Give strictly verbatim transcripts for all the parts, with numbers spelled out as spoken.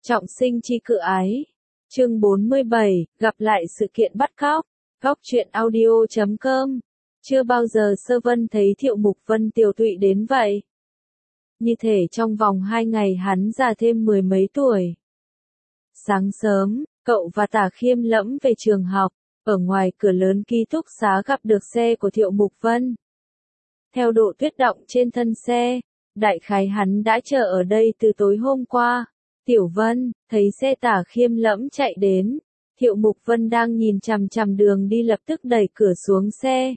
Trọng sinh chi cự ái. Chương bốn mươi bảy, gặp lại sự kiện bắt cóc. Góc truyện audio chấm com. Chưa bao giờ Sơ Vân thấy Thiệu Mục Vân tiều tụy đến vậy. Như thể trong vòng hai ngày hắn già thêm mười mấy tuổi. Sáng sớm, cậu và Tả Khiêm lẫm về trường học, ở ngoài cửa lớn ký túc xá gặp được xe của Thiệu Mục Vân. Theo độ tuyết đọng trên thân xe, đại khái hắn đã chờ ở đây từ tối hôm qua. Tiểu Vân, thấy xe Tả Khiêm lẫm chạy đến, Thiệu Mục Vân đang nhìn chằm chằm đường đi lập tức đẩy cửa xuống xe.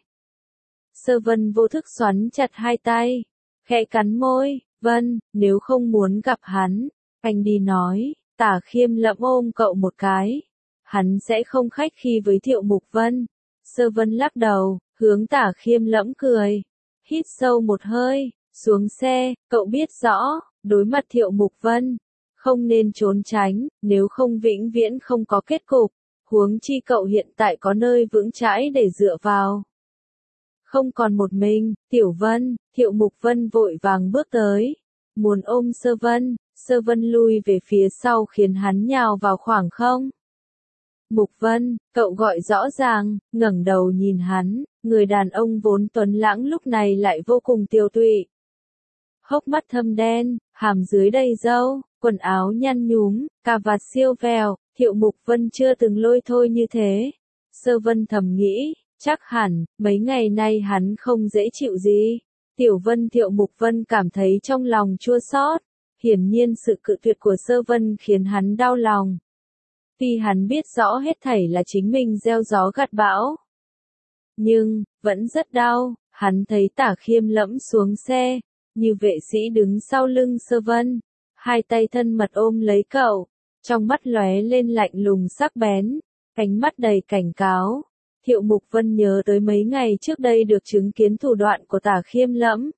Sơ Vân vô thức xoắn chặt hai tay, khẽ cắn môi, Vân, nếu không muốn gặp hắn, anh đi nói. Tả Khiêm lẫm ôm cậu một cái, hắn sẽ không khách khí với Thiệu Mục Vân. Sơ Vân lắc đầu, hướng Tả Khiêm lẫm cười, hít sâu một hơi, xuống xe, cậu biết rõ, đối mặt Thiệu Mục Vân, không nên trốn tránh, nếu không vĩnh viễn không có kết cục, huống chi cậu hiện tại có nơi vững chãi để dựa vào. Không còn một mình, Tiểu Vân, Thiệu Mục Vân vội vàng bước tới, muốn ôm Sơ Vân. Sơ Vân lui về phía sau khiến hắn nhào vào khoảng không. Mục Vân, cậu gọi rõ ràng, ngẩng đầu nhìn hắn, người đàn ông vốn tuấn lãng lúc này lại vô cùng tiều tụy. Hốc mắt thâm đen, hàm dưới đầy râu, quần áo nhăn nhúm, cà vạt siêu vẹo, Thiệu Mục Vân chưa từng lôi thôi như thế. Sơ Vân thầm nghĩ, chắc hẳn, mấy ngày nay hắn không dễ chịu gì. Tiểu Vân Thiệu Mục Vân cảm thấy trong lòng chua xót. Hiển nhiên sự cự tuyệt của Sơ Vân khiến hắn đau lòng. Tuy hắn biết rõ hết thảy là chính mình gieo gió gặt bão. Nhưng, vẫn rất đau, hắn thấy Tả Khiêm lẫm xuống xe, như vệ sĩ đứng sau lưng Sơ Vân, hai tay thân mật ôm lấy cậu, trong mắt lóe lên lạnh lùng sắc bén, ánh mắt đầy cảnh cáo. Thiệu Mục Vân nhớ tới mấy ngày trước đây được chứng kiến thủ đoạn của Tả Khiêm lẫm.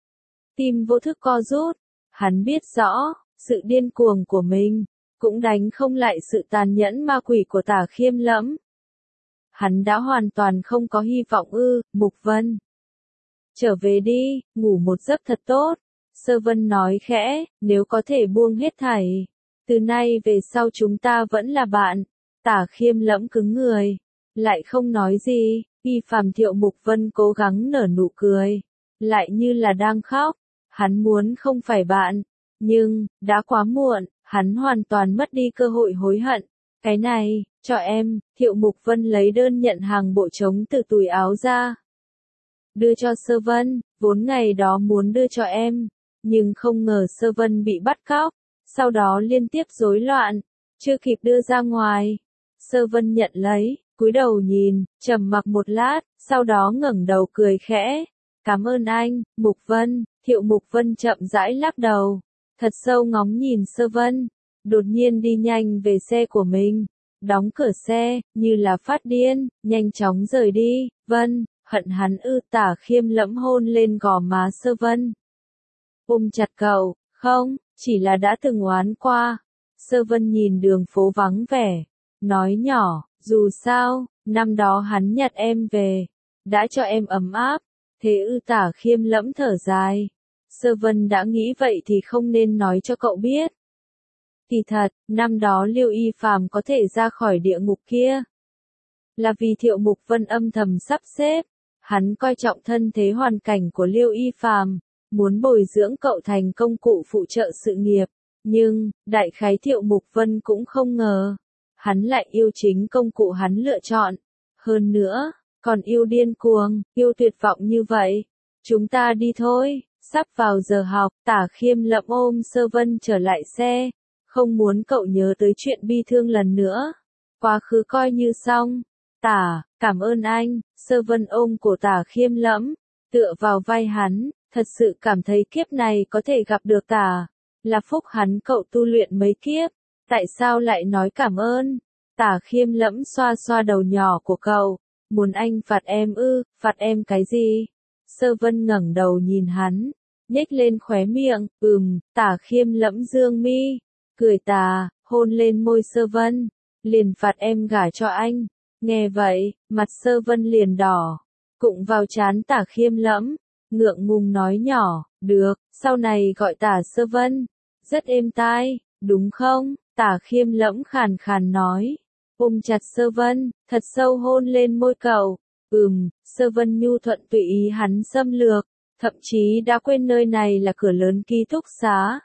Tim vô thức co rút. Hắn biết rõ, sự điên cuồng của mình, cũng đánh không lại sự tàn nhẫn ma quỷ của Tả Khiêm lẫm. Hắn đã hoàn toàn không có hy vọng ư, Mục Vân. Trở về đi, ngủ một giấc thật tốt. Sơ Vân nói khẽ, nếu có thể buông hết thảy. Từ nay về sau chúng ta vẫn là bạn. Tả Khiêm lẫm cứng người, lại không nói gì, Y Phàm Thiệu Mục Vân cố gắng nở nụ cười, lại như là đang khóc. Hắn muốn không phải bạn, nhưng, đã quá muộn, hắn hoàn toàn mất đi cơ hội hối hận. Cái này, cho em, Thiệu Mục Vân lấy đơn nhận hàng bộ trống từ túi áo ra. Đưa cho Sơ Vân, vốn ngày đó muốn đưa cho em, nhưng không ngờ Sơ Vân bị bắt cóc, sau đó liên tiếp rối loạn, chưa kịp đưa ra ngoài. Sơ Vân nhận lấy, cúi đầu nhìn, trầm mặc một lát, sau đó ngẩng đầu cười khẽ. Cảm ơn anh, Mục Vân. Thiệu Mục Vân chậm rãi lắc đầu, thật sâu ngóng nhìn Sơ Vân, đột nhiên đi nhanh về xe của mình, đóng cửa xe, như là phát điên, nhanh chóng rời đi. Vân, hận hắn ư? Tả Khiêm lẫm hôn lên gò má Sơ Vân, ôm chặt cậu, không, chỉ là đã từng oán qua. Sơ Vân nhìn đường phố vắng vẻ, nói nhỏ, dù sao, năm đó hắn nhặt em về, đã cho em ấm áp. Thế ư? Tả Khiêm lẫm thở dài. Sơ Vân đã nghĩ vậy thì không nên nói cho cậu biết. Kỳ thật, năm đó Liêu Y Phàm có thể ra khỏi địa ngục kia, là vì Thiệu Mục Vân âm thầm sắp xếp. Hắn coi trọng thân thế hoàn cảnh của Liêu Y Phàm, muốn bồi dưỡng cậu thành công cụ phụ trợ sự nghiệp. Nhưng, đại khái Thiệu Mục Vân cũng không ngờ, hắn lại yêu chính công cụ hắn lựa chọn. Hơn nữa, còn yêu điên cuồng, yêu tuyệt vọng như vậy. Chúng ta đi thôi. Sắp vào giờ học, Tả Khiêm lẫm ôm Sơ Vân trở lại xe, không muốn cậu nhớ tới chuyện bi thương lần nữa. Quá khứ coi như xong. Tả, cảm ơn anh. Sơ Vân ôm cổ Tả Khiêm lẫm, tựa vào vai hắn, thật sự cảm thấy kiếp này có thể gặp được Tả, là phúc hắn. Cậu tu luyện mấy kiếp, tại sao lại nói cảm ơn? Tả Khiêm lẫm xoa xoa đầu nhỏ của cậu, muốn anh phạt em ư? Phạt em cái gì? Sơ Vân ngẩng đầu nhìn hắn, nhếch lên khóe miệng, ừm. Tả Khiêm lẫm dương mi, cười tà, hôn lên môi Sơ Vân, liền phạt em gả cho anh. Nghe vậy, mặt Sơ Vân liền đỏ, cụng vào trán Tả Khiêm lẫm, ngượng ngùng nói nhỏ, được, sau này gọi Tả Sơ Vân, rất êm tai, đúng không? Tả Khiêm lẫm khàn khàn nói. Ôm chặt Sơ Vân, thật sâu hôn lên môi cậu. Ừm, Sơ Vân nhu thuận tùy ý hắn xâm lược, thậm chí đã quên nơi này là cửa lớn ký túc xá.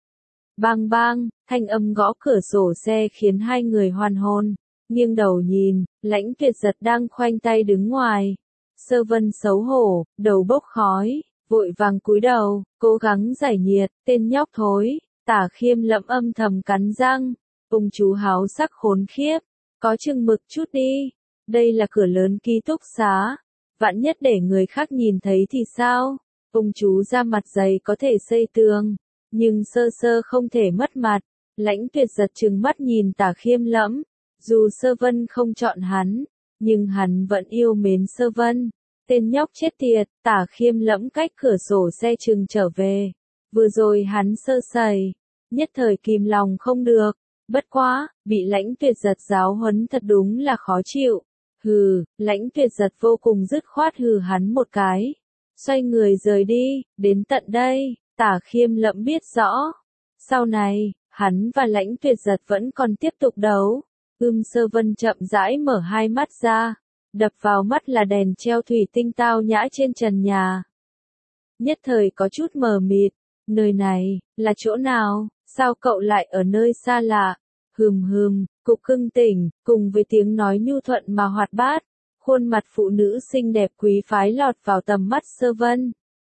Bang bang, thanh âm gõ cửa sổ xe khiến hai người hoàn hồn. Nghiêng đầu nhìn, Lãnh Tuyệt Giật đang khoanh tay đứng ngoài. Sơ Vân xấu hổ, đầu bốc khói, vội vàng cúi đầu, cố gắng giải nhiệt, tên nhóc thối. Tả Khiêm lẫm âm thầm cắn răng. Ông chú háo sắc khốn khiếp, có chừng mực chút đi. Đây là cửa lớn ký túc xá, vạn nhất để người khác nhìn thấy thì sao? Ông chú ra mặt dày có thể xây tường, nhưng sơ sơ không thể mất mặt. Lãnh Tuyệt Giật trừng mắt nhìn Tả Khiêm lẫm, dù Sơ Vân không chọn hắn, nhưng hắn vẫn yêu mến Sơ Vân. Tên nhóc chết tiệt. Tả Khiêm lẫm cách cửa sổ xe chừng trở về. Vừa rồi hắn sơ sẩy, nhất thời kìm lòng không được. Bất quá, bị Lãnh Tuyệt Giật giáo huấn thật đúng là khó chịu. Hừ, Lãnh Tuyệt Giật vô cùng dứt khoát hừ hắn một cái. Xoay người rời đi, đến tận đây, Tả Khiêm lẫm biết rõ. Sau này, hắn và Lãnh Tuyệt Giật vẫn còn tiếp tục đấu. Ưm Sơ Vân chậm rãi mở hai mắt ra. Đập vào mắt là đèn treo thủy tinh tao nhã trên trần nhà. Nhất thời có chút mờ mịt. Nơi này, là chỗ nào? Sao cậu lại ở nơi xa lạ? Hừm hừm, Cục Cưng tỉnh, cùng với tiếng nói nhu thuận mà hoạt bát. Khuôn mặt phụ nữ xinh đẹp quý phái lọt vào tầm mắt Sơ Vân.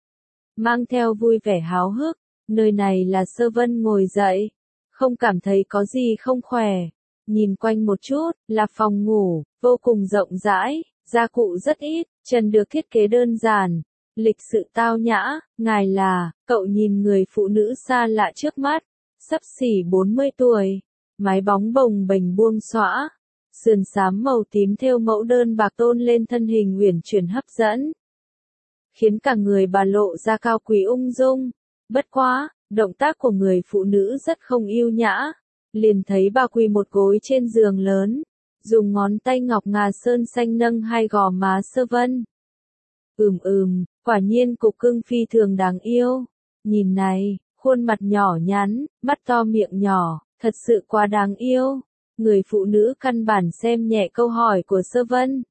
Mang theo vui vẻ háo hức, nơi này là Sơ Vân ngồi dậy. Không cảm thấy có gì không khỏe. Nhìn quanh một chút, là phòng ngủ, vô cùng rộng rãi, gia cụ rất ít, trần được thiết kế đơn giản, lịch sự tao nhã. Ngài là, cậu nhìn người phụ nữ xa lạ trước mắt, xấp xỉ bốn mươi tuổi, mái bóng bồng bềnh buông xõa, sườn xám màu tím thêu mẫu đơn bạc tôn lên thân hình uyển chuyển hấp dẫn, khiến cả người bà lộ ra cao quý ung dung. Bất quá, động tác của người phụ nữ rất không yêu nhã. Liền thấy bà quỳ một gối trên giường lớn, dùng ngón tay ngọc ngà sơn xanh nâng hai gò má Sơ Vân. Ừm ừm, quả nhiên Cục Cưng phi thường đáng yêu. Nhìn này, khuôn mặt nhỏ nhắn, mắt to miệng nhỏ, thật sự quá đáng yêu. Người phụ nữ căn bản xem nhẹ câu hỏi của Sơ Vân.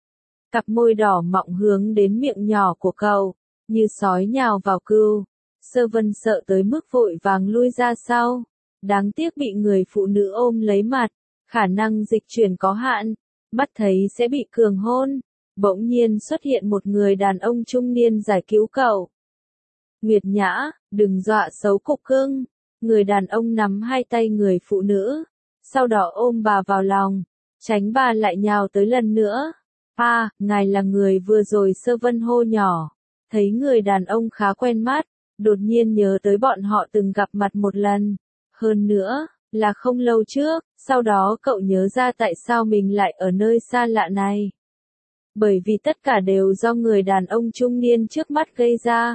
Cặp môi đỏ mọng hướng đến miệng nhỏ của cậu, như sói nhào vào cừu. Sơ Vân sợ tới mức vội vàng lui ra sau. Đáng tiếc bị người phụ nữ ôm lấy mặt, khả năng dịch chuyển có hạn, mắt thấy sẽ bị cường hôn. Bỗng nhiên xuất hiện một người đàn ông trung niên giải cứu cậu. Nguyệt Nhã, đừng dọa xấu Cục Cưng. Người đàn ông nắm hai tay người phụ nữ, sau đó ôm bà vào lòng, tránh bà lại nhào tới lần nữa. À, ngài là người vừa rồi Sơ Vân hô nhỏ. Thấy người đàn ông khá quen mắt, đột nhiên nhớ tới bọn họ từng gặp mặt một lần. Hơn nữa, là không lâu trước, sau đó cậu nhớ ra tại sao mình lại ở nơi xa lạ này. Bởi vì tất cả đều do người đàn ông trung niên trước mắt gây ra.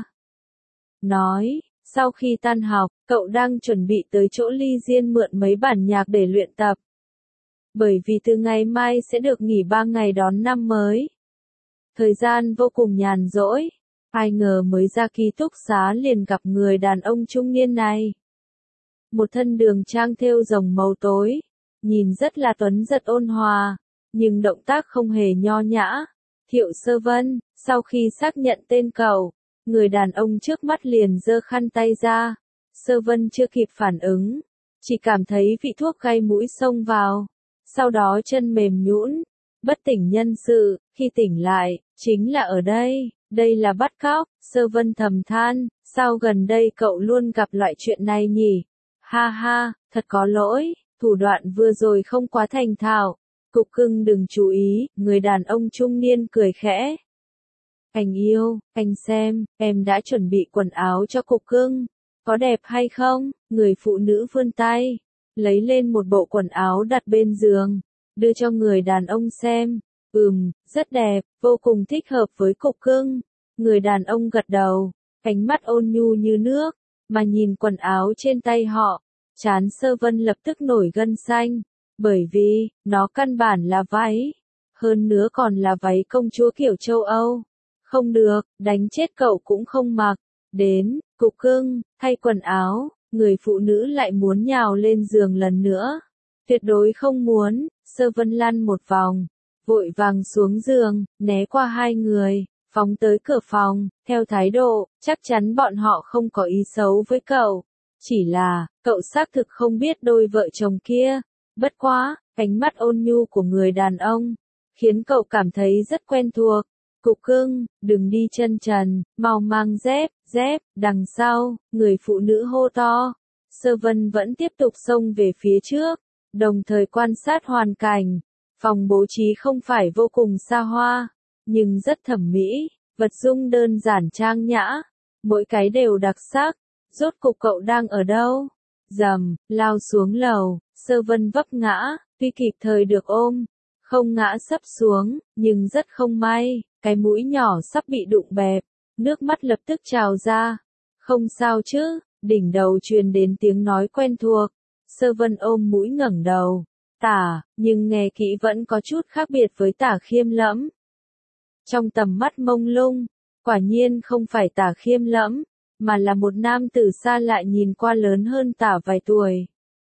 Nói, sau khi tan học, cậu đang chuẩn bị tới chỗ Ly Diên mượn mấy bản nhạc để luyện tập. Bởi vì từ ngày mai sẽ được nghỉ ba ngày đón năm mới. Thời gian vô cùng nhàn rỗi, ai ngờ mới ra ký túc xá liền gặp người đàn ông trung niên này. Một thân đường trang thêu rồng màu tối, nhìn rất là tuấn giật ôn hòa, nhưng động tác không hề nho nhã. Thiệu Sơ Vân, sau khi xác nhận tên cậu, người đàn ông trước mắt liền giơ khăn tay ra. Sơ Vân chưa kịp phản ứng, chỉ cảm thấy vị thuốc gai mũi xông vào, sau đó chân mềm nhũn, bất tỉnh nhân sự. Khi tỉnh lại, chính là ở đây, đây là bắt cóc. Sơ Vân thầm than, sao gần đây cậu luôn gặp loại chuyện này nhỉ? Ha ha, thật có lỗi, thủ đoạn vừa rồi không quá thành thạo. Cục Cưng đừng chú ý, người đàn ông trung niên cười khẽ. Anh yêu, anh xem, em đã chuẩn bị quần áo cho Cục Cưng. Có đẹp hay không? Người phụ nữ vươn tay, lấy lên một bộ quần áo đặt bên giường, đưa cho người đàn ông xem. Ừm, rất đẹp, vô cùng thích hợp với Cục Cưng. Người đàn ông gật đầu, ánh mắt ôn nhu như nước, mà nhìn quần áo trên tay họ, trán Sơ Vân lập tức nổi gân xanh, bởi vì, nó căn bản là váy, hơn nữa còn là váy công chúa kiểu châu Âu. Không được, đánh chết cậu cũng không mặc. Đến, Cục Cưng, thay quần áo. người phụ nữ lại muốn nhào lên giường lần nữa. Tuyệt đối không muốn, Sơ Vân lăn một vòng, vội vàng xuống giường, né qua hai người, phóng tới cửa phòng, theo thái độ, chắc chắn bọn họ không có ý xấu với cậu. Chỉ là, cậu xác thực không biết đôi vợ chồng kia. Bất quá, ánh mắt ôn nhu của người đàn ông, khiến cậu cảm thấy rất quen thuộc. Cục cưng, đừng đi chân trần, mau mang dép, dép, đằng sau, người phụ nữ hô to. Sơ Vân vẫn tiếp tục xông về phía trước, đồng thời quan sát hoàn cảnh. Phòng bố trí không phải vô cùng xa hoa, nhưng rất thẩm mỹ, vật dụng đơn giản trang nhã, mỗi cái đều đặc sắc. Rốt cục cậu đang ở đâu? Rầm, lao xuống lầu, Sơ Vân vấp ngã, tuy kịp thời được ôm, không ngã sấp xuống, nhưng rất không may, cái mũi nhỏ sắp bị đụng bẹp, nước mắt lập tức trào ra. Không sao chứ, đỉnh đầu truyền đến tiếng nói quen thuộc. Sơ Vân ôm mũi ngẩng đầu. Tả, nhưng nghe kỹ vẫn có chút khác biệt với Tả Khiêm Lẫm. Trong tầm mắt mông lung, quả nhiên không phải Tả Khiêm Lẫm, mà là một nam tử xa lại nhìn qua lớn hơn Tả vài tuổi.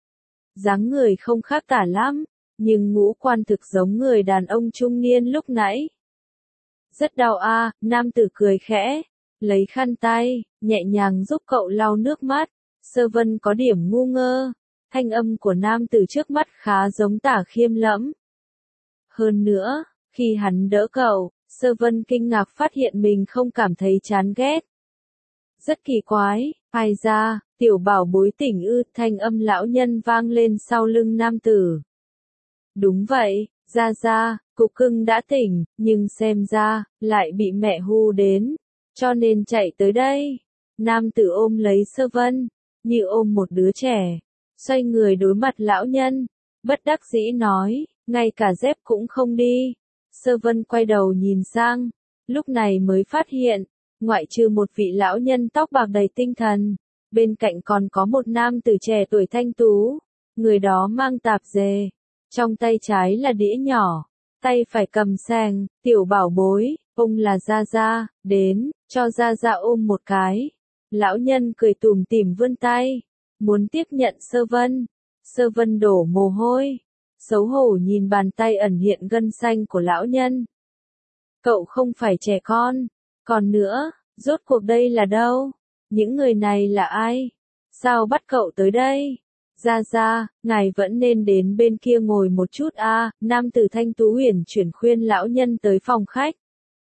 Dáng người không khác Tả lắm, nhưng ngũ quan thực giống người đàn ông trung niên lúc nãy. Rất đau a, à, nam tử cười khẽ, lấy khăn tay, nhẹ nhàng giúp cậu lau nước mắt. Sơ Vân có điểm ngu ngơ, thanh âm của nam tử trước mắt khá giống Tả Khiêm Lẫm. Hơn nữa, khi hắn đỡ cậu, Sơ Vân kinh ngạc phát hiện mình không cảm thấy chán ghét. Rất kỳ quái, ai ra, tiểu bảo bối tỉnh ư, thanh âm lão nhân vang lên sau lưng nam tử. Đúng vậy, ra ra, cục cưng đã tỉnh, nhưng xem ra, lại bị mẹ hù đến, cho nên chạy tới đây. Nam tử ôm lấy Sơ Vân, như ôm một đứa trẻ, xoay người đối mặt lão nhân, bất đắc dĩ nói, ngay cả dép cũng không đi. Sơ Vân quay đầu nhìn sang, lúc này mới phát hiện, ngoại trừ một vị lão nhân tóc bạc đầy tinh thần, bên cạnh còn có một nam tử trẻ tuổi thanh tú, người đó mang tạp dề, trong tay trái là đĩa nhỏ, tay phải cầm sàng, tiểu bảo bối, ông là Gia Gia, đến, cho Gia Gia ôm một cái. Lão nhân cười tủm tỉm vươn tay, muốn tiếp nhận Sơ Vân. Sơ Vân đổ mồ hôi, xấu hổ nhìn bàn tay ẩn hiện gân xanh của lão nhân. Cậu không phải trẻ con, còn nữa, rốt cuộc đây là đâu? Những người này là ai? Sao bắt cậu tới đây? Gia Gia, ngài vẫn nên đến bên kia ngồi một chút a. À, nam tử thanh tú huyền chuyển khuyên lão nhân tới phòng khách.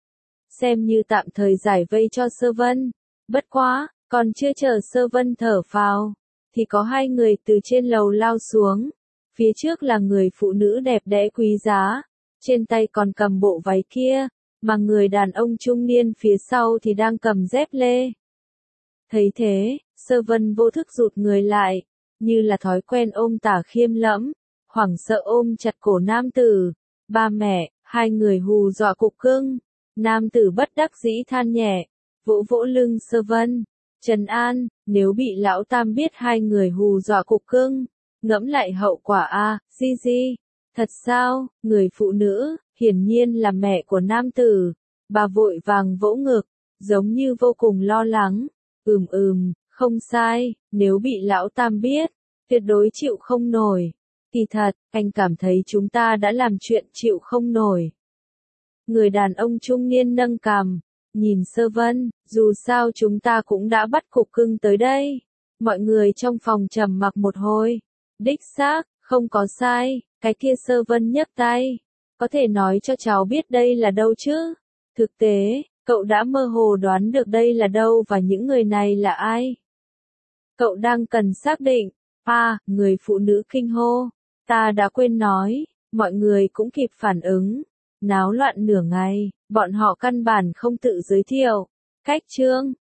Xem như tạm thời giải vây cho Sơ Vân. Bất quá, còn chưa chờ Sơ Vân thở phào, thì có hai người từ trên lầu lao xuống. Phía trước là người phụ nữ đẹp đẽ quý giá, trên tay còn cầm bộ váy kia, mà người đàn ông trung niên phía sau thì đang cầm dép lê. Thấy thế, Sơ Vân vô thức rụt người lại, như là thói quen ôm Tả Khiêm Lẫm, hoảng sợ ôm chặt cổ nam tử. Ba mẹ, hai người hù dọa cục cưng. Nam tử bất đắc dĩ than nhẹ, vỗ vỗ lưng Sơ Vân, trấn an, nếu bị lão tam biết hai người hù dọa cục cưng, ngẫm lại hậu quả a, Di Di. Thật sao? Người phụ nữ, hiển nhiên là mẹ của nam tử, bà vội vàng vỗ ngực, giống như vô cùng lo lắng. Ừm ừm, không sai, nếu bị lão tam biết, tuyệt đối chịu không nổi. Kỳ thật, anh cảm thấy chúng ta đã làm chuyện chịu không nổi. Người đàn ông trung niên nâng cằm, nhìn Sơ Vân, dù sao chúng ta cũng đã bắt cục cưng tới đây. Mọi người trong phòng trầm mặc một hồi. Đích xác, không có sai, cái kia Sơ Vân nhấc tay. Có thể nói cho cháu biết đây là đâu chứ? Thực tế, cậu đã mơ hồ đoán được đây là đâu và những người này là ai. Cậu đang cần xác định. À, người phụ nữ kinh hô. Ta đã quên nói, mọi người cũng kịp phản ứng. Náo loạn nửa ngày, bọn họ căn bản không tự giới thiệu. Cách chương.